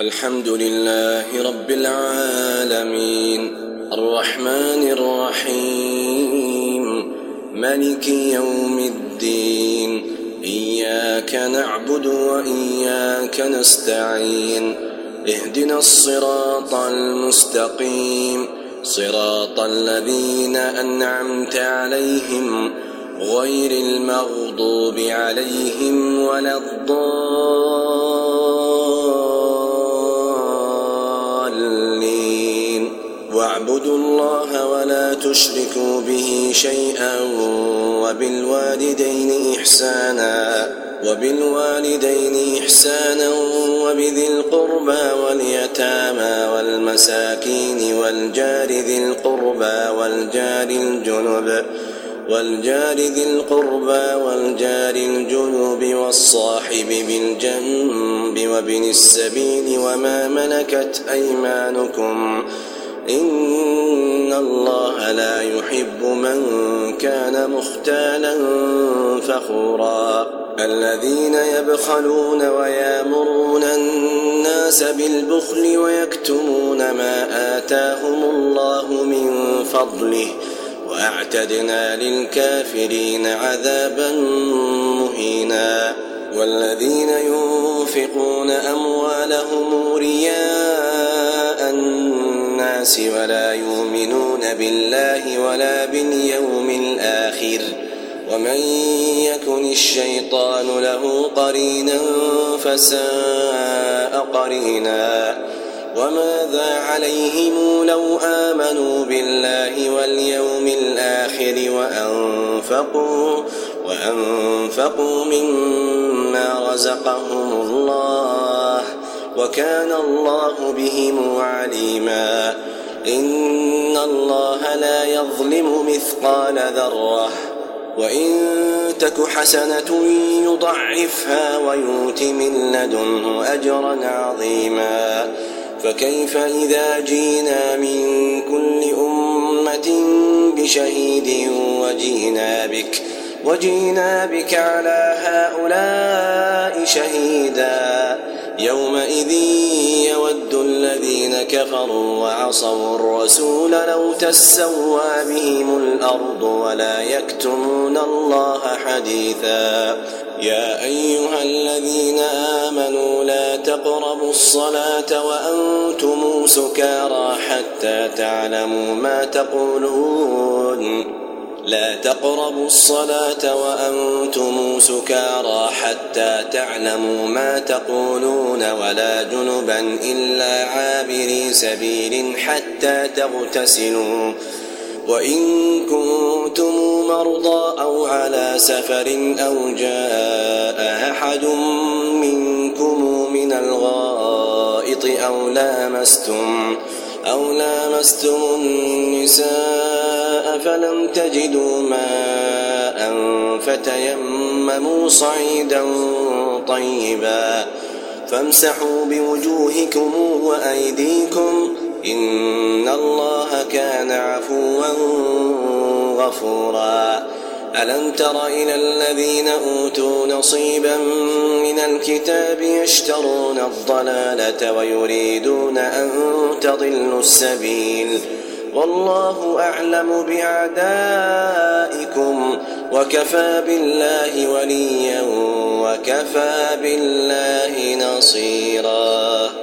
الحمد لله رب العالمين الرحمن الرحيم مالك يوم الدين إياك نعبد وإياك نستعين اهدنا الصراط المستقيم صراط الذين أنعمت عليهم غير المغضوب عليهم ولا الضالين واعبدوا الله ولا تشركوا به شيئا وبالوالدين إحسانا وبذي القربى واليتامى والمساكين والجار ذي القربى والجار الجنب والصاحب بالجنب وابن السبيل وما ملكت أيمانكم إن الله لا يحب من كان مختالا فخورا الذين يبخلون ويامرون الناس بالبخل ويكتمون ما آتاهم الله من فضله وأعتدنا للكافرين عذابا مهينا والذين ينفقون أموالهم رياء الناس ولا يؤمنون بالله ولا باليوم الآخر ومن يكن الشيطان له قرينا فساء قرينا وماذا عليهم لو آمنوا بالله واليوم الآخر وأنفقوا مما رزقهم الله وكان الله بهم عليما إن الله لا يظلم مثقال ذرة وإن تك حسنة يضعفها ويؤت من لدنه أجرا عظيما فكيف إذا جينا من كل أمة بشهيد وجينا بك على هؤلاء شهيدا يومئذ يود الذين كفروا وعصوا الرسول لو تسوى بهم الأرض ولا يكتمون الله حديثا يا أيها الذين آمنوا لا تقربوا الصلاة وأنتم سكارى حتى تعلموا ما تقولون لا تقربوا الصلاة وأنتم سكارى حتى تعلموا ما تقولون ولا جنبا إلا عابري سبيل حتى تغتسلوا وإن كنتم مرضى أو على سفر أو جاء أحد منكم من الغائط أو لامستم النساء فلم تجدوا ماء فتيمموا صعيدا طيبا فامسحوا بوجوهكم وأيديكم إن الله كان عفوا غفورا ألم تر إلى الذين أوتوا نصيبا من الكتاب يشترون الضلالة ويريدون أن تضلوا السبيل والله أعلم بأعدائكم وكفى بالله وليا وكفى بالله نصيرا.